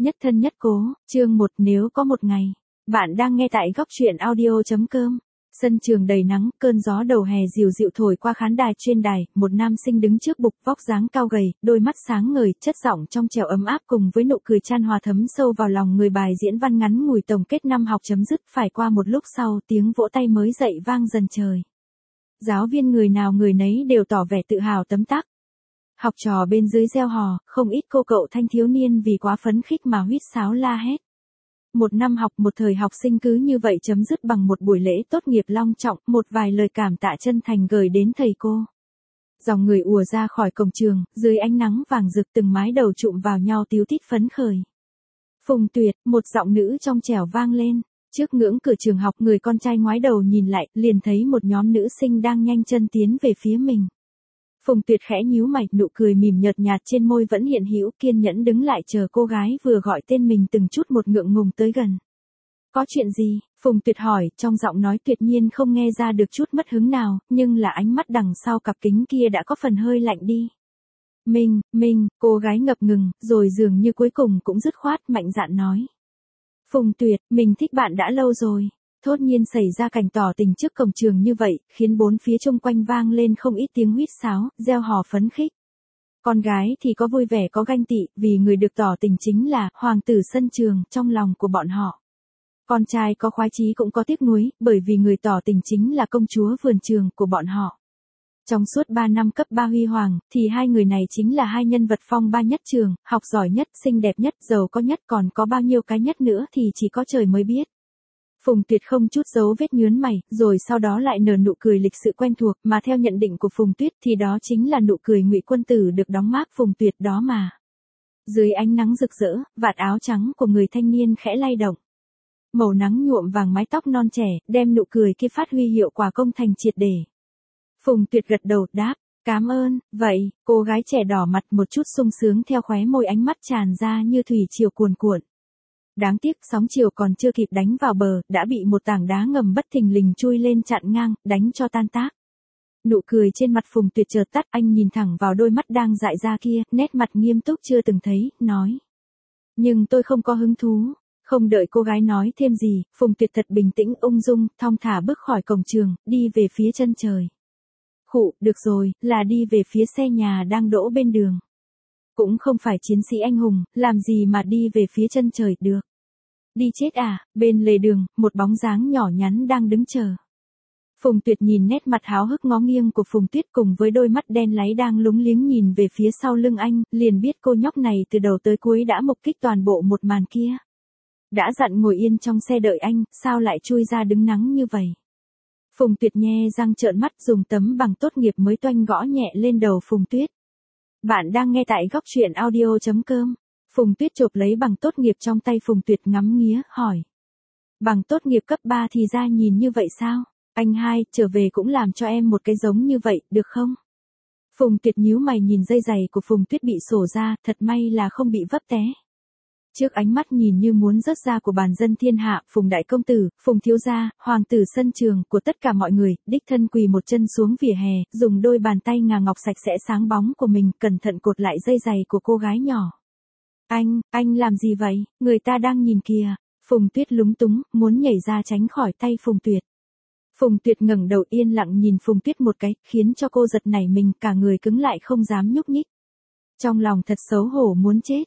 Nhất thân nhất cố, chương 1 nếu có một ngày. Bạn đang nghe tại góc truyện audio.com. Sân trường đầy nắng, cơn gió đầu hè dịu dịu thổi qua khán đài chuyên đài, một nam sinh đứng trước bục, vóc dáng cao gầy, đôi mắt sáng ngời, chất giọng trong trẻo ấm áp cùng với nụ cười chan hòa thấm sâu vào lòng người. Bài diễn văn ngắn ngủi tổng kết năm học chấm dứt, phải qua một lúc sau, tiếng vỗ tay mới dậy vang dần trời. Giáo viên người nào người nấy đều tỏ vẻ tự hào tấm tắc. Học trò bên dưới reo hò, không ít cô cậu thanh thiếu niên vì quá phấn khích mà huýt sáo la hét. Một năm học, một thời học sinh cứ như vậy chấm dứt bằng một buổi lễ tốt nghiệp long trọng, một vài lời cảm tạ chân thành gửi đến thầy cô. Dòng người ùa ra khỏi cổng trường, dưới ánh nắng vàng rực từng mái đầu chụm vào nhau tíu tít phấn khởi. Phùng Tuyệt, một giọng nữ trong trẻo vang lên. Trước ngưỡng cửa trường học, người con trai ngoái đầu nhìn lại, liền thấy một nhóm nữ sinh đang nhanh chân tiến về phía mình. Phùng Tuyệt khẽ nhíu mày, nụ cười mỉm nhợt nhạt trên môi vẫn hiện hữu, kiên nhẫn đứng lại chờ cô gái vừa gọi tên mình từng chút một ngượng ngùng tới gần. Có chuyện gì? Phùng Tuyệt hỏi, trong giọng nói tuyệt nhiên không nghe ra được chút mất hứng nào, nhưng là ánh mắt đằng sau cặp kính kia đã có phần hơi lạnh đi. Minh, cô gái ngập ngừng, rồi dường như cuối cùng cũng dứt khoát mạnh dạn nói. Phùng Tuyệt, mình thích bạn đã lâu rồi. Thốt nhiên xảy ra cảnh tỏ tình trước cổng trường như vậy, khiến bốn phía xung quanh vang lên không ít tiếng huýt sáo, reo hò phấn khích. Con gái thì có vui vẻ có ganh tị, vì người được tỏ tình chính là hoàng tử sân trường trong lòng của bọn họ. Con trai có khoái chí cũng có tiếc nuối, bởi vì người tỏ tình chính là công chúa vườn trường của bọn họ. Trong suốt 3 năm cấp 3 huy hoàng, thì hai người này chính là hai nhân vật phong ba nhất trường, học giỏi nhất, xinh đẹp nhất, giàu có nhất, còn có bao nhiêu cái nhất nữa thì chỉ có trời mới biết. Phùng Tuyệt không chút dấu vết nhướng mày, rồi sau đó lại nở nụ cười lịch sự quen thuộc, mà theo nhận định của Phùng Tuyết thì đó chính là nụ cười Ngụy Quân Tử được đóng mác Phùng Tuyệt đó mà. Dưới ánh nắng rực rỡ, vạt áo trắng của người thanh niên khẽ lay động. Màu nắng nhuộm vàng mái tóc non trẻ, đem nụ cười kia phát huy hiệu quả công thành triệt để. Phùng Tuyệt gật đầu, đáp, cảm ơn. Vậy, cô gái trẻ đỏ mặt một chút sung sướng theo khóe môi, ánh mắt tràn ra như thủy triều cuồn cuộn. Đáng tiếc sóng chiều còn chưa kịp đánh vào bờ, đã bị một tảng đá ngầm bất thình lình chui lên chặn ngang, đánh cho tan tác. Nụ cười trên mặt Phùng Tuyệt chợt tắt, anh nhìn thẳng vào đôi mắt đang dại ra kia, nét mặt nghiêm túc chưa từng thấy, nói. Nhưng tôi không có hứng thú. Không đợi cô gái nói thêm gì, Phùng Tuyệt thật bình tĩnh ung dung, thong thả bước khỏi cổng trường, đi về phía chân trời. Khụ, được rồi, là đi về phía xe nhà đang đỗ bên đường. Cũng không phải chiến sĩ anh hùng, làm gì mà đi về phía chân trời được. Đi chết à, bên lề đường, một bóng dáng nhỏ nhắn đang đứng chờ. Phùng Tuyệt nhìn nét mặt háo hức ngó nghiêng của Phùng Tuyết cùng với đôi mắt đen láy đang lúng liếng nhìn về phía sau lưng anh, liền biết cô nhóc này từ đầu tới cuối đã mục kích toàn bộ một màn kia. Đã dặn ngồi yên trong xe đợi anh, sao lại chui ra đứng nắng như vậy? Phùng Tuyệt nhe răng trợn mắt dùng tấm bằng tốt nghiệp mới toanh gõ nhẹ lên đầu Phùng Tuyết. Bạn đang nghe tại góc truyện audio.com. Phùng Tuyết chộp lấy bằng tốt nghiệp trong tay Phùng Tuyệt ngắm nghía, hỏi. Bằng tốt nghiệp cấp 3 thì ra nhìn như vậy sao? Anh hai, trở về cũng làm cho em một cái giống như vậy, được không? Phùng Tuyệt nhíu mày nhìn dây giày của Phùng Tuyết bị xổ ra, thật may là không bị vấp té. Trước ánh mắt nhìn như muốn rớt ra của bàn dân thiên hạ, Phùng đại công tử, Phùng thiếu gia, hoàng tử sân trường của tất cả mọi người, đích thân quỳ một chân xuống vỉa hè, dùng đôi bàn tay ngà ngọc sạch sẽ sáng bóng của mình, cẩn thận cột lại dây giày của cô gái nhỏ. Anh làm gì vậy? Người ta đang nhìn kìa. Phùng Tuyết lúng túng, muốn nhảy ra tránh khỏi tay Phùng Tuyệt. Phùng Tuyệt ngẩng đầu yên lặng nhìn Phùng Tuyết một cái, khiến cho cô giật nảy mình, cả người cứng lại không dám nhúc nhích. Trong lòng thật xấu hổ muốn chết.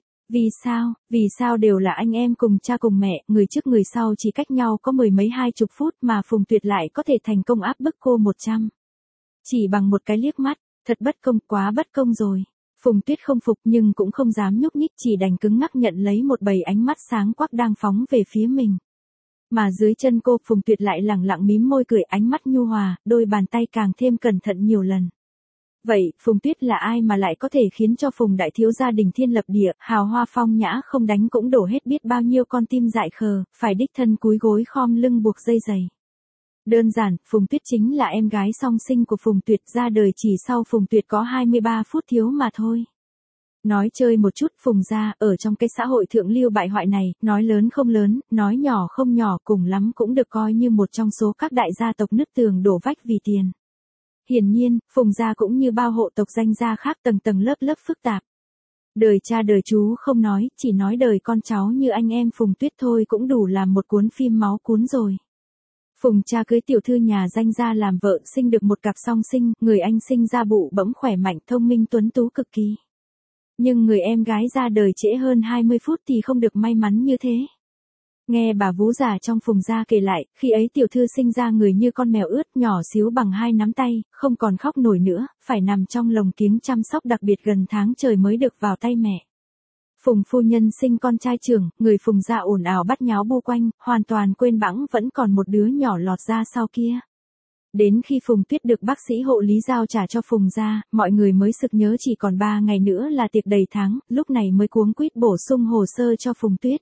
Vì sao đều là anh em cùng cha cùng mẹ, người trước người sau chỉ cách nhau có mười mấy 20 phút mà Phùng Tuyệt lại có thể thành công áp bức cô 100. Chỉ bằng một cái liếc mắt, thật bất công, quá bất công rồi. Phùng Tuyết không phục nhưng cũng không dám nhúc nhích, chỉ đành cứng ngắc nhận lấy một bầy ánh mắt sáng quắc đang phóng về phía mình. Mà dưới chân cô, Phùng Tuyệt lại lẳng lặng mím môi cười, ánh mắt nhu hòa, đôi bàn tay càng thêm cẩn thận nhiều lần. Vậy, Phùng Tuyết là ai mà lại có thể khiến cho Phùng đại thiếu gia đình thiên lập địa, hào hoa phong nhã không đánh cũng đổ hết biết bao nhiêu con tim dại khờ, phải đích thân cúi gối khom lưng buộc dây giày. Đơn giản, Phùng Tuyết chính là em gái song sinh của Phùng Tuyệt, ra đời chỉ sau Phùng Tuyệt có 23 phút thiếu mà thôi. Nói chơi một chút, Phùng gia, ở trong cái xã hội thượng lưu bại hoại này, nói lớn không lớn, nói nhỏ không nhỏ, cùng lắm cũng được coi như một trong số các đại gia tộc nứt tường đổ vách vì tiền. Hiển nhiên, Phùng gia cũng như bao hộ tộc danh gia khác tầng tầng lớp lớp phức tạp. Đời cha đời chú không nói, chỉ nói đời con cháu như anh em Phùng Tuyết thôi cũng đủ làm một cuốn phim máu cuốn rồi. Phùng cha cưới tiểu thư nhà danh gia làm vợ, sinh được một cặp song sinh, người anh sinh ra bụ bẫm khỏe mạnh thông minh tuấn tú cực kỳ. Nhưng người em gái ra đời trễ hơn 20 phút thì không được may mắn như thế. Nghe bà vú già trong Phùng gia kể lại, khi ấy tiểu thư sinh ra người như con mèo ướt nhỏ xíu bằng 2 nắm tay, không còn khóc nổi nữa, phải nằm trong lồng kiếng chăm sóc đặc biệt gần tháng trời mới được vào tay mẹ. Phùng phu nhân sinh con trai trưởng, người Phùng gia ồn ào bắt nháo bu quanh, hoàn toàn quên bẵng vẫn còn một đứa nhỏ lọt ra sau kia. Đến khi Phùng Tuyết được bác sĩ hộ lý giao trả cho Phùng gia, mọi người mới sực nhớ chỉ còn 3 ngày nữa là tiệc đầy tháng, lúc này mới cuống quýt bổ sung hồ sơ cho Phùng Tuyết.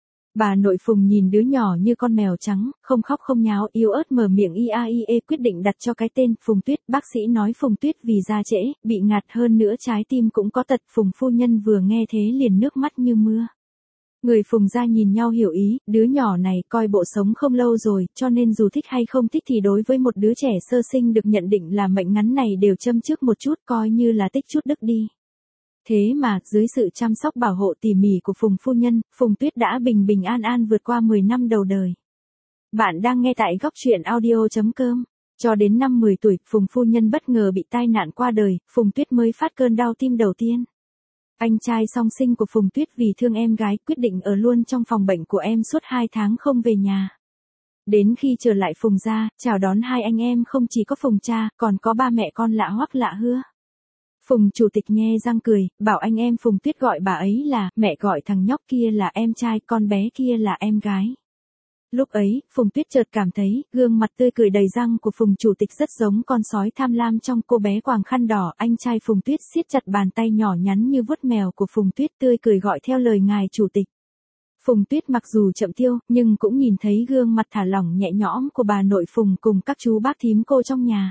Bà nội Phùng nhìn đứa nhỏ như con mèo trắng, không khóc không nháo, yếu ớt mở miệng IAIE quyết định đặt cho cái tên Phùng Tuyết. Bác sĩ nói Phùng Tuyết vì ra trễ, bị ngạt hơn nữa trái tim cũng có tật. Phùng phu nhân vừa nghe thế liền nước mắt như mưa. Người Phùng gia nhìn nhau hiểu ý, đứa nhỏ này coi bộ sống không lâu rồi, cho nên dù thích hay không thích thì đối với một đứa trẻ sơ sinh được nhận định là mệnh ngắn này đều châm chước một chút, coi như là tích chút đức đi. Thế mà, dưới sự chăm sóc bảo hộ tỉ mỉ của Phùng phu nhân, Phùng Tuyết đã bình bình an an vượt qua 10 năm đầu đời. Bạn đang nghe tại góc truyện audio.com. Cho đến năm 10 tuổi, Phùng phu nhân bất ngờ bị tai nạn qua đời, Phùng Tuyết mới phát cơn đau tim đầu tiên. Anh trai song sinh của Phùng Tuyết vì thương em gái quyết định ở luôn trong phòng bệnh của em suốt 2 tháng không về nhà. Đến khi trở lại Phùng gia, chào đón hai anh em không chỉ có Phùng cha, còn có ba mẹ con lạ hoắc lạ hưa. Phùng chủ tịch nhe răng cười, bảo anh em Phùng Tuyết gọi bà ấy là, mẹ gọi thằng nhóc kia là em trai, con bé kia là em gái. Lúc ấy, Phùng Tuyết chợt cảm thấy, gương mặt tươi cười đầy răng của Phùng chủ tịch rất giống con sói tham lam trong cô bé quàng khăn đỏ. Anh trai Phùng Tuyết siết chặt bàn tay nhỏ nhắn như vuốt mèo của Phùng Tuyết, tươi cười gọi theo lời ngài chủ tịch. Phùng Tuyết mặc dù chậm tiêu, nhưng cũng nhìn thấy gương mặt thả lỏng nhẹ nhõm của bà nội Phùng cùng các chú bác thím cô trong nhà.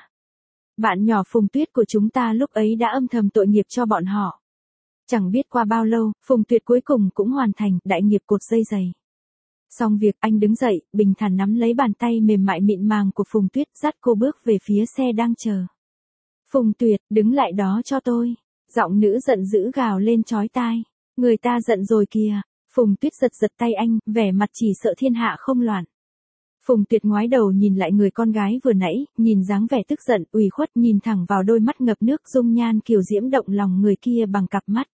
Bạn nhỏ Phùng Tuyết của chúng ta lúc ấy đã âm thầm tội nghiệp cho bọn họ. Chẳng biết qua bao lâu, Phùng Tuyết cuối cùng cũng hoàn thành đại nghiệp cột dây giày. Xong việc, anh đứng dậy, bình thản nắm lấy bàn tay mềm mại mịn màng của Phùng Tuyết, dắt cô bước về phía xe đang chờ. Phùng Tuyết, đứng lại đó cho tôi. Giọng nữ giận dữ gào lên chói tai. Người ta giận rồi kìa. Phùng Tuyết giật giật tay anh, vẻ mặt chỉ sợ thiên hạ không loạn. Phùng Tuyết ngoái đầu nhìn lại người con gái vừa nãy, nhìn dáng vẻ tức giận, ủy khuất, nhìn thẳng vào đôi mắt ngập nước dung nhan kiều diễm động lòng người kia bằng cặp mắt.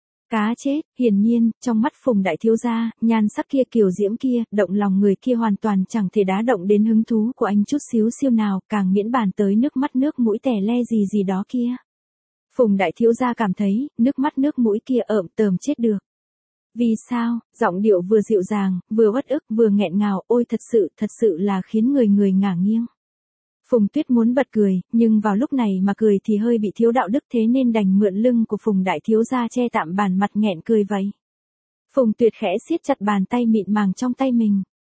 Cá chết, hiển nhiên, trong mắt Phùng đại thiếu gia, nhan sắc kia kiều diễm kia, động lòng người kia hoàn toàn chẳng thể đá động đến hứng thú của anh chút xíu siêu nào, càng miễn bàn tới nước mắt nước mũi tè le gì gì đó kia. Phùng đại thiếu gia cảm thấy, nước mắt nước mũi kia ợm tởm chết được. Vì sao, giọng điệu vừa dịu dàng, vừa uất ức, vừa nghẹn ngào, ôi thật sự là khiến người ngả nghiêng. Phùng Tuyết muốn bật cười, nhưng vào lúc này mà cười thì hơi bị thiếu đạo đức thế nên đành mượn lưng của Phùng đại thiếu gia che tạm bàn mặt nghẹn cười vậy. Phùng Tuyết khẽ siết chặt bàn tay mịn màng trong tay mình.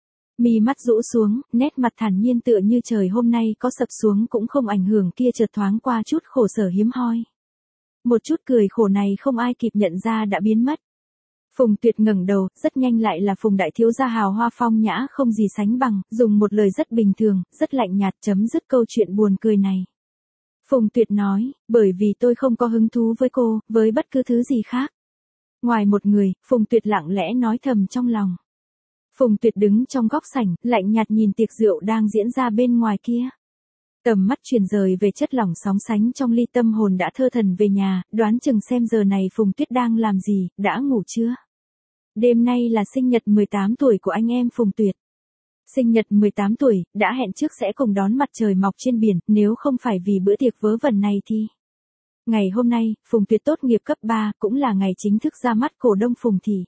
Mi mắt rũ xuống, nét mặt thản nhiên tựa như trời hôm nay có sập xuống cũng không ảnh hưởng kia chợt thoáng qua chút khổ sở hiếm hoi. Một chút cười khổ này không ai kịp nhận ra đã biến mất. Phùng Tuyết ngẩng đầu, rất nhanh lại là Phùng đại thiếu gia hào hoa phong nhã không gì sánh bằng, dùng một lời rất bình thường, rất lạnh nhạt chấm dứt câu chuyện buồn cười này. Phùng Tuyết nói, bởi vì tôi không có hứng thú với cô, với bất cứ thứ gì khác. Ngoài một người, Phùng Tuyết lặng lẽ nói thầm trong lòng. Phùng Tuyết đứng trong góc sảnh, lạnh nhạt nhìn tiệc rượu đang diễn ra bên ngoài kia. Tầm mắt chuyển rời về chất lỏng sóng sánh trong ly, tâm hồn đã thơ thần về nhà, đoán chừng xem giờ này Phùng Tuyết đang làm gì, đã ngủ chưa? Đêm nay là sinh nhật 18 tuổi của anh em Phùng Tuyết. Sinh nhật 18 tuổi, đã hẹn trước sẽ cùng đón mặt trời mọc trên biển, nếu không phải vì bữa tiệc vớ vẩn này thì... Ngày hôm nay, Phùng Tuyết tốt nghiệp cấp 3, cũng là ngày chính thức ra mắt cổ đông Phùng Thị.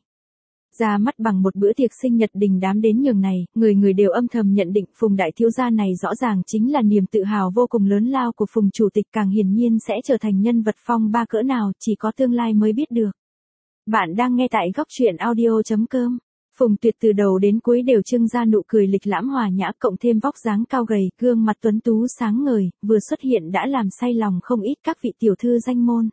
Ra mắt bằng một bữa tiệc sinh nhật đình đám đến nhường này, người đều âm thầm nhận định Phùng đại thiếu gia này rõ ràng chính là niềm tự hào vô cùng lớn lao của Phùng chủ tịch, càng hiển nhiên sẽ trở thành nhân vật phong ba cỡ nào, chỉ có tương lai mới biết được. Bạn đang nghe tại góc truyện audio.com. Phùng Tuyết từ đầu đến cuối đều trưng ra nụ cười lịch lãm hòa nhã, cộng thêm vóc dáng cao gầy, gương mặt tuấn tú sáng ngời, vừa xuất hiện đã làm say lòng không ít các vị tiểu thư danh môn.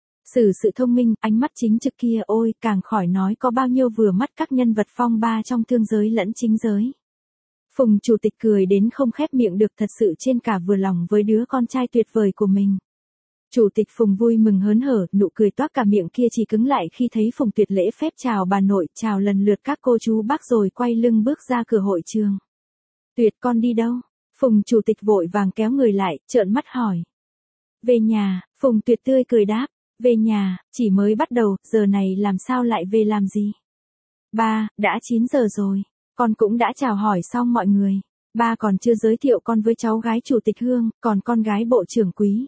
Sự thông minh, ánh mắt chính trực kia, ôi, càng khỏi nói có bao nhiêu vừa mắt các nhân vật phong ba trong thương giới lẫn chính giới. Phùng chủ tịch cười đến không khép miệng được, thật sự trên cả vừa lòng với đứa con trai tuyệt vời của mình. Chủ tịch Phùng vui mừng hớn hở, nụ cười toát cả miệng kia chỉ cứng lại khi thấy Phùng Tuyệt lễ phép chào bà nội, chào lần lượt các cô chú bác rồi quay lưng bước ra cửa hội trường. Tuyệt con đi đâu? Phùng chủ tịch vội vàng kéo người lại, trợn mắt hỏi. Về nhà, Phùng Tuyệt tươi cười đáp. Về nhà, chỉ mới bắt đầu, giờ này làm sao lại về làm gì? Ba, đã 9 giờ rồi, con cũng đã chào hỏi xong mọi người. Ba còn chưa giới thiệu con với cháu gái chủ tịch Hương, còn con gái bộ trưởng Quý.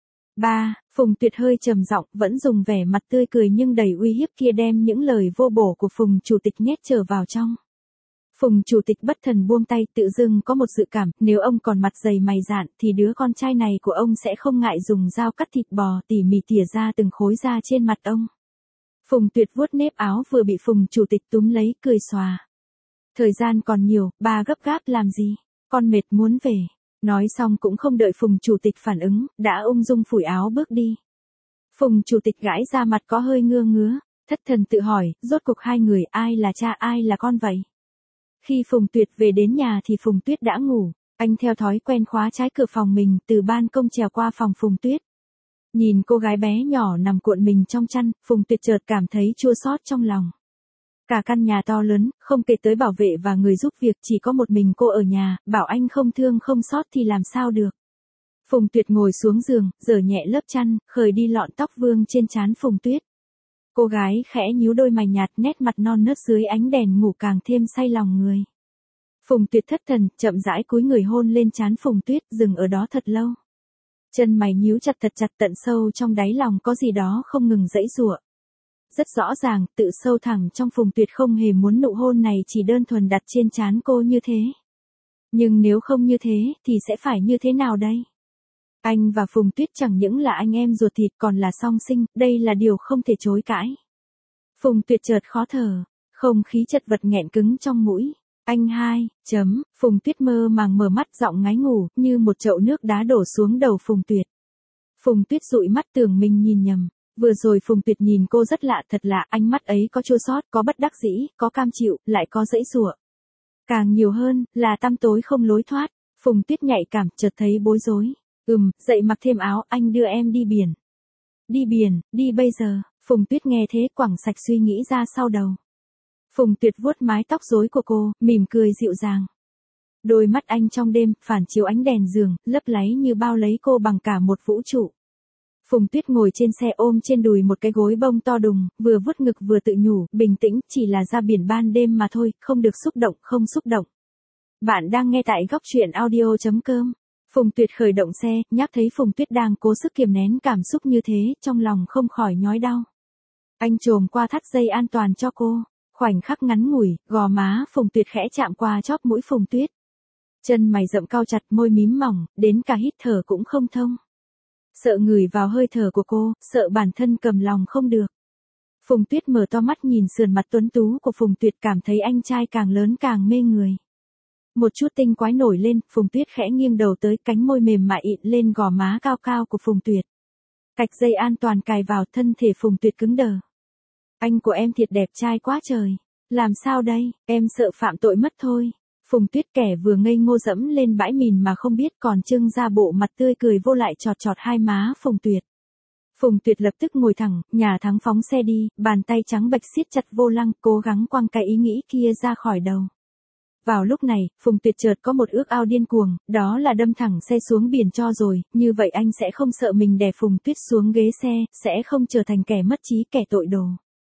Ba, Phùng Tuyệt hơi trầm giọng, vẫn dùng vẻ mặt tươi cười nhưng đầy uy hiếp kia đem những lời vô bổ của Phùng chủ tịch nhét trở vào trong. Phùng chủ tịch bất thần buông tay, tự dưng có một dự cảm, nếu ông còn mặt dày mày dạn thì đứa con trai này của ông sẽ không ngại dùng dao cắt thịt bò tỉ mỉ tỉa ra từng khối da trên mặt ông. Phùng Tuyệt vuốt nếp áo vừa bị Phùng chủ tịch túm lấy, cười xòa. Thời gian còn nhiều, ba gấp gáp làm gì? Con mệt muốn về. Nói xong cũng không đợi Phùng chủ tịch phản ứng, đã ung dung phủi áo bước đi. Phùng chủ tịch gãi ra mặt có hơi ngơ ngứa, thất thần tự hỏi, rốt cuộc hai người ai là cha ai là con vậy? Khi Phùng Tuyệt về đến nhà thì Phùng Tuyết đã ngủ, anh theo thói quen khóa trái cửa phòng mình, từ ban công trèo qua phòng Phùng Tuyết. Nhìn cô gái bé nhỏ nằm cuộn mình trong chăn, Phùng Tuyệt chợt cảm thấy chua xót trong lòng. Cả căn nhà to lớn, không kể tới bảo vệ và người giúp việc, chỉ có một mình cô ở nhà, bảo anh không thương không xót thì làm sao được. Phùng Tuyệt ngồi xuống giường, giở nhẹ lớp chăn, khởi đi lọn tóc vương trên trán Phùng Tuyết. Cô gái khẽ nhíu đôi mày nhạt, nét mặt non nớt dưới ánh đèn ngủ càng thêm say lòng người. Phùng Tuyệt thất thần, chậm rãi cúi người hôn lên trán Phùng Tuyết, dừng ở đó thật lâu. Chân mày nhíu chặt thật chặt, tận sâu trong đáy lòng có gì đó không ngừng giãy giụa. Rất rõ ràng, tự sâu thẳm trong Phùng Tuyệt không hề muốn nụ hôn này chỉ đơn thuần đặt trên trán cô như thế. Nhưng nếu không như thế, thì sẽ phải như thế nào đây? Anh và Phùng Tuyết chẳng những là anh em ruột thịt còn là song sinh, đây là điều không thể chối cãi. Phùng Tuyệt chợt khó thở, không khí chật vật nghẹn cứng trong mũi. Anh hai, Phùng Tuyết mơ màng mở mắt, giọng ngái ngủ, như một chậu nước đá đổ xuống đầu Phùng Tuyệt. Phùng Tuyết dụi mắt tưởng mình nhìn nhầm. Vừa rồi Phùng Tuyệt nhìn cô rất lạ, thật lạ, ánh mắt ấy có chua xót, có bất đắc dĩ, có cam chịu, lại có giãy giụa. Càng nhiều hơn, là tăm tối không lối thoát. Phùng Tuyết nhạy cảm, chợt thấy bối rối. Dậy mặc thêm áo, anh đưa em đi biển. Đi biển, đi bây giờ. Phùng Tuyết nghe thế quẳng sạch suy nghĩ ra sau đầu. Phùng Tuyệt vuốt mái tóc rối của cô, mỉm cười dịu dàng. Đôi mắt anh trong đêm, phản chiếu ánh đèn giường, lấp láy như bao lấy cô bằng cả một vũ trụ. Phùng Tuyết ngồi trên xe ôm trên đùi một cái gối bông to đùng, vừa vuốt ngực vừa tự nhủ, bình tĩnh, chỉ là ra biển ban đêm mà thôi, không được xúc động, không xúc động. Bạn đang nghe tại góc truyện audio.com. Phùng Tuyệt khởi động xe, nhắc thấy Phùng Tuyết đang cố sức kiềm nén cảm xúc như thế, trong lòng không khỏi nhói đau. Anh chồm qua thắt dây an toàn cho cô, khoảnh khắc ngắn ngủi, gò má Phùng Tuyệt khẽ chạm qua chóp mũi Phùng Tuyết. Chân mày rậm cau chặt, môi mím mỏng, đến cả hít thở cũng không thông. Sợ ngửi vào hơi thở của cô, sợ bản thân cầm lòng không được. Phùng Tuyết mở to mắt nhìn sườn mặt tuấn tú của Phùng Tuyệt, cảm thấy anh trai càng lớn càng mê người. Một chút tinh quái nổi lên, Phùng Tuyết khẽ nghiêng đầu tới, cánh môi mềm mại ịn lên gò má cao cao của Phùng Tuyệt. Cạch dây an toàn cài vào, thân thể Phùng Tuyệt cứng đờ. Anh của em thiệt đẹp trai quá trời. Làm sao đây, em sợ phạm tội mất thôi. Phùng Tuyết kẻ vừa ngây ngô dẫm lên bãi mìn mà không biết còn trưng ra bộ mặt tươi cười vô lại chọt chọt hai má Phùng Tuyệt. Phùng Tuyệt lập tức ngồi thẳng, nhà thắng phóng xe đi, bàn tay trắng bệch siết chặt vô lăng, cố gắng quăng cái ý nghĩ kia ra khỏi đầu. Vào lúc này, Phùng Tuyệt chợt có một ước ao điên cuồng, đó là đâm thẳng xe xuống biển cho rồi, như vậy anh sẽ không sợ mình đè Phùng Tuyết xuống ghế xe, sẽ không trở thành kẻ mất trí, kẻ tội đồ.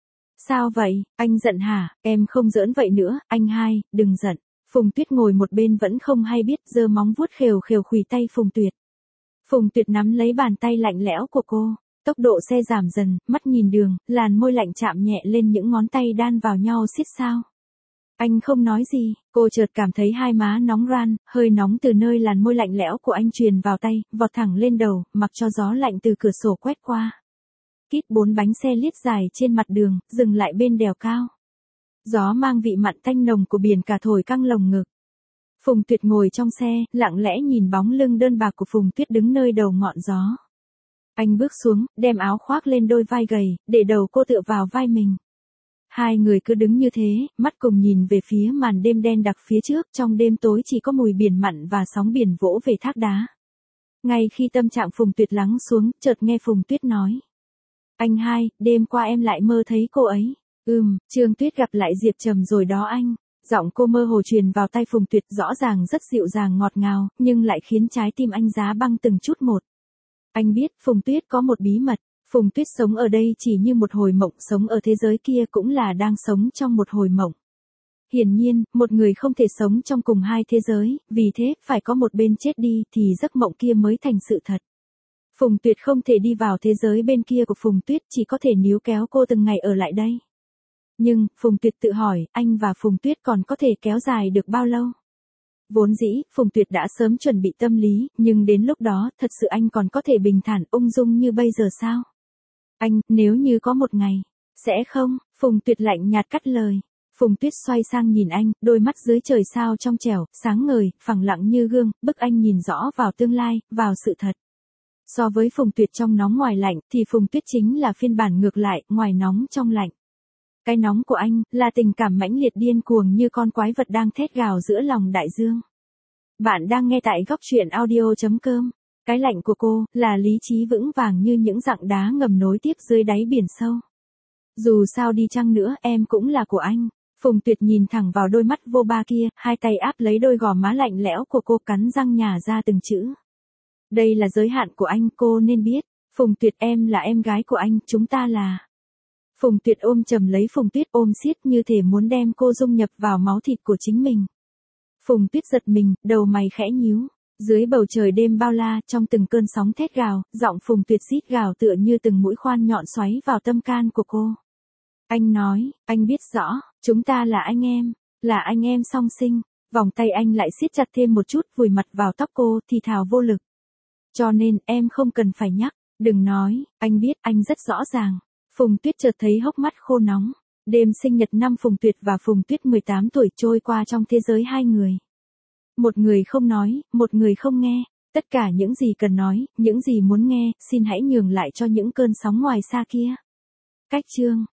Sao vậy, anh giận hả? Em không giỡn vậy nữa, anh hai, đừng giận. Phùng Tuyết ngồi một bên vẫn không hay biết, giơ móng vuốt khều khều khuỷu tay Phùng Tuyệt. Phùng Tuyệt nắm lấy bàn tay lạnh lẽo của cô, tốc độ xe giảm dần, mắt nhìn đường, làn môi lạnh chạm nhẹ lên những ngón tay đan vào nhau xiết sao. Anh không nói gì, cô chợt cảm thấy hai má nóng ran, hơi nóng từ nơi làn môi lạnh lẽo của anh truyền vào tay, vọt thẳng lên đầu, mặc cho gió lạnh từ cửa sổ quét qua. Kít 4 bánh xe liết dài trên mặt đường, dừng lại bên đèo cao. Gió mang vị mặn tanh nồng của biển cả thổi căng lồng ngực. Phùng Tuyệt ngồi trong xe, lặng lẽ nhìn bóng lưng đơn bạc của Phùng Tuyết đứng nơi đầu ngọn gió. Anh bước xuống, đem áo khoác lên đôi vai gầy, để đầu cô tựa vào vai mình. Hai người cứ đứng như thế, mắt cùng nhìn về phía màn đêm đen đặc phía trước, trong đêm tối chỉ có mùi biển mặn và sóng biển vỗ về thác đá. Ngay khi tâm trạng Phùng Tuyết lắng xuống, chợt nghe Phùng Tuyết nói. Anh hai, đêm qua em lại mơ thấy cô ấy. Trương Tuyết gặp lại Diệp Trầm rồi đó anh. Giọng cô mơ hồ truyền vào tai Phùng Tuyết, rõ ràng rất dịu dàng ngọt ngào, nhưng lại khiến trái tim anh giá băng từng chút một. Anh biết Phùng Tuyết có một bí mật. Phùng Tuyết sống ở đây chỉ như một hồi mộng, sống ở thế giới kia cũng là đang sống trong một hồi mộng. Hiển nhiên, một người không thể sống trong cùng hai thế giới, vì thế, phải có một bên chết đi thì giấc mộng kia mới thành sự thật. Phùng Tuyết không thể đi vào thế giới bên kia của Phùng Tuyết, chỉ có thể níu kéo cô từng ngày ở lại đây. Nhưng, Phùng Tuyết tự hỏi, anh và Phùng Tuyết còn có thể kéo dài được bao lâu? Vốn dĩ, Phùng Tuyết đã sớm chuẩn bị tâm lý, nhưng đến lúc đó, thật sự anh còn có thể bình thản, ung dung như bây giờ sao? Anh, nếu như có một ngày, sẽ không, Phùng Tuyết lạnh nhạt cắt lời. Phùng Tuyết xoay sang nhìn anh, đôi mắt dưới trời sao trong trẻo, sáng ngời, phẳng lặng như gương, bức anh nhìn rõ vào tương lai, vào sự thật. So với Phùng Tuyết trong nóng ngoài lạnh, thì Phùng Tuyết chính là phiên bản ngược lại, ngoài nóng trong lạnh. Cái nóng của anh, là tình cảm mãnh liệt điên cuồng như con quái vật đang thét gào giữa lòng đại dương. Bạn đang nghe tại góc truyện audio.com. Cái lạnh của cô, là lý trí vững vàng như những dặng đá ngầm nối tiếp dưới đáy biển sâu. Dù sao đi chăng nữa, em cũng là của anh. Phùng Tuyết nhìn thẳng vào đôi mắt vô ba kia, hai tay áp lấy đôi gò má lạnh lẽo của cô, cắn răng nhả ra từng chữ. Đây là giới hạn của anh, cô nên biết. Phùng Tuyết, em là em gái của anh, chúng ta là... Phùng Tuyết ôm chầm lấy Phùng Tuyết, ôm siết như thể muốn đem cô dung nhập vào máu thịt của chính mình. Phùng Tuyết giật mình, đầu mày khẽ nhíu. Dưới bầu trời đêm bao la, trong từng cơn sóng thét gào, giọng Phùng Tuyết rít gào tựa như từng mũi khoan nhọn xoáy vào tâm can của cô. Anh nói, anh biết rõ, chúng ta là anh em song sinh. Vòng tay anh lại siết chặt thêm một chút, vùi mặt vào tóc cô, thì thào vô lực. Cho nên, em không cần phải nhắc, đừng nói, anh biết, anh rất rõ ràng. Phùng Tuyết chợt thấy hốc mắt khô nóng. Đêm sinh nhật năm Phùng Tuyết và Phùng Tuyết 18 tuổi trôi qua trong thế giới hai người. Một người không nói, một người không nghe. Tất cả những gì cần nói, những gì muốn nghe, xin hãy nhường lại cho những cơn sóng ngoài xa kia. Cách chương